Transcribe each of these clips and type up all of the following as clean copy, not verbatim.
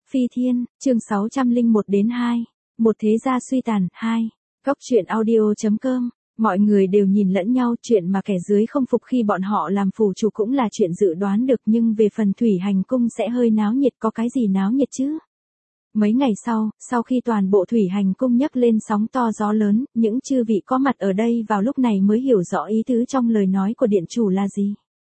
Phi Thiên, chương 601-2. Một thế gia suy tàn, 2. Góc truyện audio.com. Mọi người đều nhìn lẫn nhau, chuyện mà kẻ dưới không phục khi bọn họ làm phù chủ cũng là chuyện dự đoán được, nhưng về phần thủy hành cung sẽ hơi náo nhiệt, có cái gì náo nhiệt chứ? Mấy ngày sau khi toàn bộ thủy hành cung nhấc lên sóng to gió lớn, những chư vị có mặt ở đây vào lúc này mới hiểu rõ ý tứ trong lời nói của điện chủ là gì.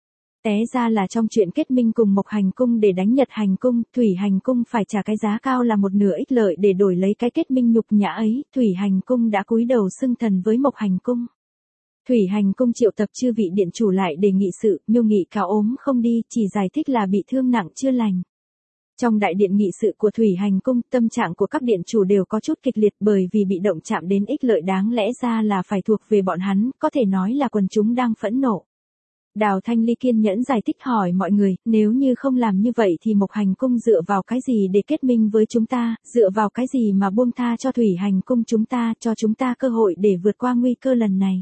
Té ra là trong chuyện kết minh cùng Mộc Hành cung để đánh Nhật Hành cung, Thủy Hành cung phải trả cái giá cao là một nửa ích lợi để đổi lấy cái kết minh nhục nhã ấy, Thủy Hành cung đã cúi đầu xưng thần với Mộc Hành cung. Thủy Hành cung triệu tập chư vị điện chủ lại để nghị sự, Miêu Nghị cáo ốm không đi, chỉ giải thích là bị thương nặng chưa lành. Trong đại điện nghị sự của Thủy Hành cung, tâm trạng của các điện chủ đều có chút kịch liệt bởi vì bị động chạm đến ích lợi đáng lẽ ra là phải thuộc về bọn hắn, có thể nói là quần chúng đang phẫn nộ. Đào Thanh Ly kiên nhẫn giải thích hỏi mọi người, nếu như không làm như vậy thì Mộc Hành cung dựa vào cái gì để kết minh với chúng ta, dựa vào cái gì mà buông tha cho Thủy Hành cung chúng ta, cho chúng ta cơ hội để vượt qua nguy cơ lần này.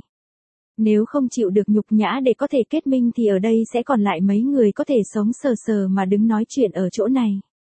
Nếu không chịu được nhục nhã để có thể kết minh thì ở đây sẽ còn lại mấy người có thể sống sờ sờ mà đứng nói chuyện ở chỗ này.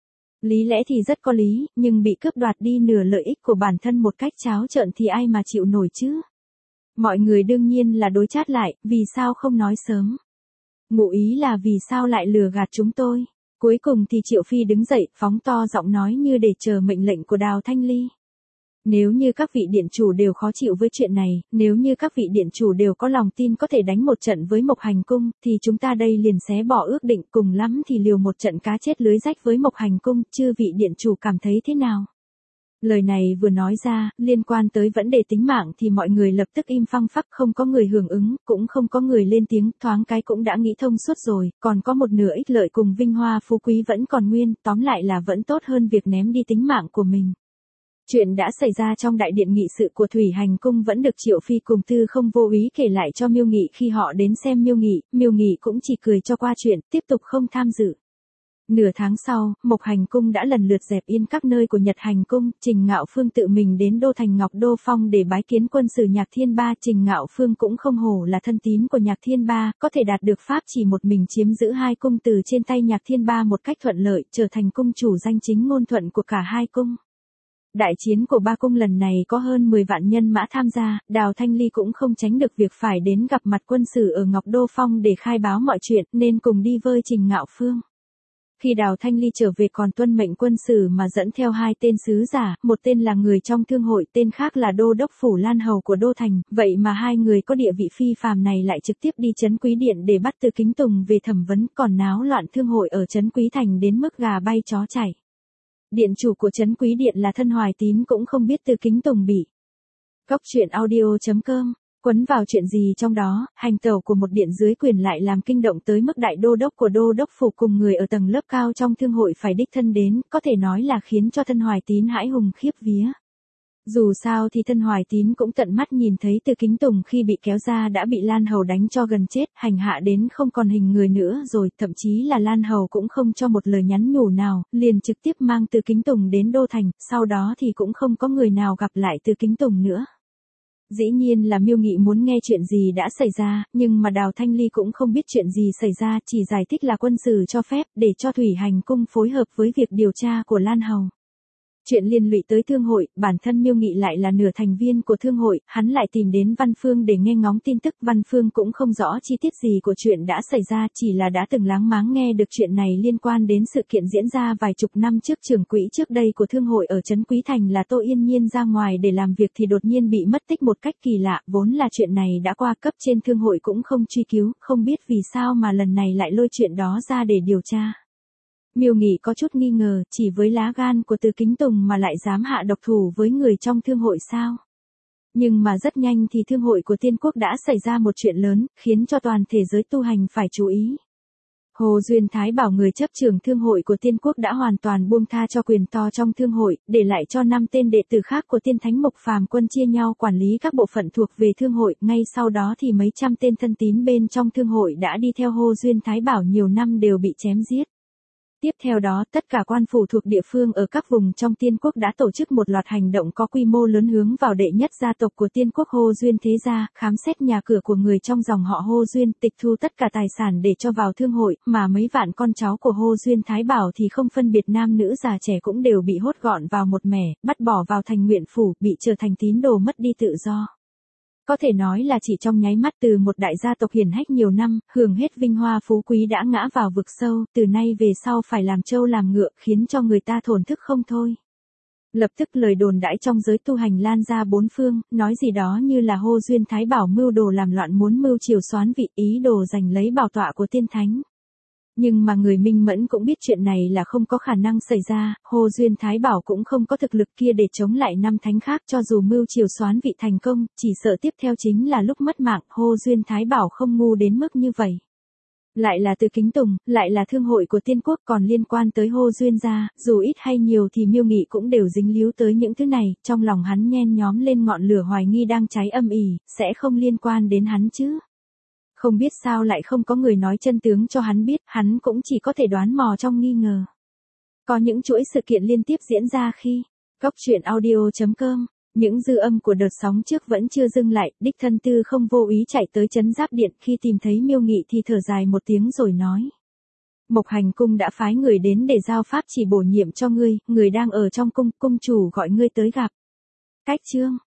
Lý lẽ thì rất có lý, nhưng bị cướp đoạt đi nửa lợi ích của bản thân một cách tráo trợn thì ai mà chịu nổi chứ? Mọi người đương nhiên là đối chát lại, vì sao không nói sớm? Ngụ ý là vì sao lại lừa gạt chúng tôi? Cuối cùng thì Triệu Phi đứng dậy, phóng to giọng nói như để chờ mệnh lệnh của Đào Thanh Ly. Nếu như các vị điện chủ đều khó chịu với chuyện này, nếu như các vị điện chủ đều có lòng tin có thể đánh một trận với Mộc Hành cung, thì chúng ta đây liền xé bỏ ước định, cùng lắm thì liều một trận cá chết lưới rách với Mộc Hành cung, chư vị điện chủ cảm thấy thế nào? Lời này vừa nói ra, liên quan tới vấn đề tính mạng thì mọi người lập tức im phăng phắc, không có người hưởng ứng, cũng không có người lên tiếng, thoáng cái cũng đã nghĩ thông suốt rồi, còn có một nửa ích lợi cùng vinh hoa phú quý vẫn còn nguyên, tóm lại là vẫn tốt hơn việc ném đi tính mạng của mình. Chuyện đã xảy ra trong đại điện nghị sự của Thủy Hành cung vẫn được Triệu Phi cùng Tư Không vô ý kể lại cho Miêu Nghị khi họ đến xem Miêu Nghị cũng chỉ cười cho qua chuyện, tiếp tục không tham dự. Nửa tháng sau, Mộc Hành cung đã lần lượt dẹp yên các nơi của Nhật Hành cung, Trình Ngạo Phương tự mình đến đô thành Ngọc Đô Phong để bái kiến quân sử Nhạc Thiên Ba. Trình Ngạo Phương cũng không hổ là thân tín của Nhạc Thiên Ba, có thể đạt được pháp chỉ một mình chiếm giữ hai cung từ trên tay Nhạc Thiên Ba một cách thuận lợi, trở thành cung chủ danh chính ngôn thuận của cả hai cung. Đại chiến của ba cung lần này có hơn 10 vạn nhân mã tham gia, Đào Thanh Ly cũng không tránh được việc phải đến gặp mặt quân sử ở Ngọc Đô Phong để khai báo mọi chuyện, nên cùng đi với Trình Ngạo Phương. Khi Đào Thanh Ly trở về còn tuân mệnh quân sử mà dẫn theo hai tên sứ giả, một tên là người trong thương hội, tên khác là đô đốc phủ Lan Hầu của Đô Thành, vậy mà hai người có địa vị phi phàm này lại trực tiếp đi Trấn Quý Điện để bắt Từ Kính Tùng về thẩm vấn, còn náo loạn thương hội ở Trấn Quý Thành đến mức gà bay chó chảy. Điện chủ của Trấn Quý Điện là Thân Hoài Tín cũng không biết Từ Kính Tùng bị. Góc truyện audio.com. Quấn vào chuyện gì trong đó, hành tẩu của một điện dưới quyền lại làm kinh động tới mức đại đô đốc của đô đốc phủ cùng người ở tầng lớp cao trong thương hội phải đích thân đến, có thể nói là khiến cho Thân Hoài Tín hãi hùng khiếp vía. Dù sao thì Thân Hoài Tín cũng tận mắt nhìn thấy Từ Kính Tùng khi bị kéo ra đã bị Lan Hầu đánh cho gần chết, hành hạ đến không còn hình người nữa rồi, thậm chí là Lan Hầu cũng không cho một lời nhắn nhủ nào, liền trực tiếp mang Từ Kính Tùng đến Đô Thành, sau đó thì cũng không có người nào gặp lại Từ Kính Tùng nữa. Dĩ nhiên là Miêu Nghị muốn nghe chuyện gì đã xảy ra, nhưng mà Đào Thanh Ly cũng không biết chuyện gì xảy ra, chỉ giải thích là quân sử cho phép để cho Thủy Hành cung phối hợp với việc điều tra của Lan Hầu. Chuyện liên lụy tới thương hội, bản thân Miêu Nghị lại là nửa thành viên của thương hội, hắn lại tìm đến Văn Phương để nghe ngóng tin tức. Văn Phương cũng không rõ chi tiết gì của chuyện đã xảy ra, chỉ là đã từng láng máng nghe được chuyện này liên quan đến sự kiện diễn ra vài chục năm trước. Trưởng quỹ trước đây của thương hội ở Trấn Quý Thành là Tô Yên Nhiên ra ngoài để làm việc thì đột nhiên bị mất tích một cách kỳ lạ, vốn là chuyện này đã qua cấp trên thương hội cũng không truy cứu, không biết vì sao mà lần này lại lôi chuyện đó ra để điều tra. Miêu Nghị có chút nghi ngờ, chỉ với lá gan của Từ Kính Tùng mà lại dám hạ độc thủ với người trong thương hội sao? Nhưng mà rất nhanh thì thương hội của Tiên Quốc đã xảy ra một chuyện lớn, khiến cho toàn thể giới tu hành phải chú ý. Hồ Duyên Thái bảo người chấp trưởng thương hội của Tiên Quốc đã hoàn toàn buông tha cho quyền to trong thương hội, để lại cho 5 tên đệ tử khác của Tiên Thánh Mộc Phàm Quân chia nhau quản lý các bộ phận thuộc về thương hội. Ngay sau đó thì mấy trăm tên thân tín bên trong thương hội đã đi theo Hồ Duyên Thái bảo nhiều năm đều bị chém giết. Tiếp theo đó, tất cả quan phủ thuộc địa phương ở các vùng trong Tiên quốc đã tổ chức một loạt hành động có quy mô lớn hướng vào đệ nhất gia tộc của Tiên quốc Hô Duyên thế gia, khám xét nhà cửa của người trong dòng họ Hô Duyên, tịch thu tất cả tài sản để cho vào thương hội, mà mấy vạn con cháu của Hô Duyên Thái Bảo thì không phân biệt nam nữ già trẻ cũng đều bị hốt gọn vào một mẻ, bắt bỏ vào thành nguyện phủ, bị trở thành tín đồ mất đi tự do. Có thể nói là chỉ trong nháy mắt từ một đại gia tộc hiển hách nhiều năm, hưởng hết vinh hoa phú quý đã ngã vào vực sâu, từ nay về sau phải làm trâu làm ngựa, khiến cho người ta thổn thức không thôi. Lập tức lời đồn đãi trong giới tu hành lan ra bốn phương, nói gì đó như là Hô Duyên Thái Bảo mưu đồ làm loạn muốn mưu triều soán vị, ý đồ giành lấy bảo tọa của tiên thánh. Nhưng mà người minh mẫn cũng biết chuyện này là không có khả năng xảy ra, Hô Duyên Thái Bảo cũng không có thực lực kia để chống lại năm thánh khác, cho dù mưu triều soán vị thành công, chỉ sợ tiếp theo chính là lúc mất mạng, Hô Duyên Thái Bảo không ngu đến mức như vậy. Lại là từ kính tùng, lại là thương hội của Tiên quốc, còn liên quan tới Hô Duyên gia, dù ít hay nhiều thì Miêu Nghị cũng đều dính líu tới những thứ này, trong lòng hắn nhen nhóm lên ngọn lửa hoài nghi đang cháy âm ỉ, sẽ không liên quan đến hắn chứ. Không biết sao lại không có người nói chân tướng cho hắn biết, hắn cũng chỉ có thể đoán mò trong nghi ngờ. Có những chuỗi sự kiện liên tiếp diễn ra khi Góc Truyện Audio.com, những dư âm của đợt sóng trước vẫn chưa dừng lại, đích thân Tư Không vô ý chạy tới trấn Giáp Điện, khi tìm thấy Miêu Nghị thì thở dài một tiếng rồi nói. Mộc Hành cung đã phái người đến để giao pháp chỉ bổ nhiệm cho ngươi, người đang ở trong cung, cung chủ gọi ngươi tới gặp. Cách chương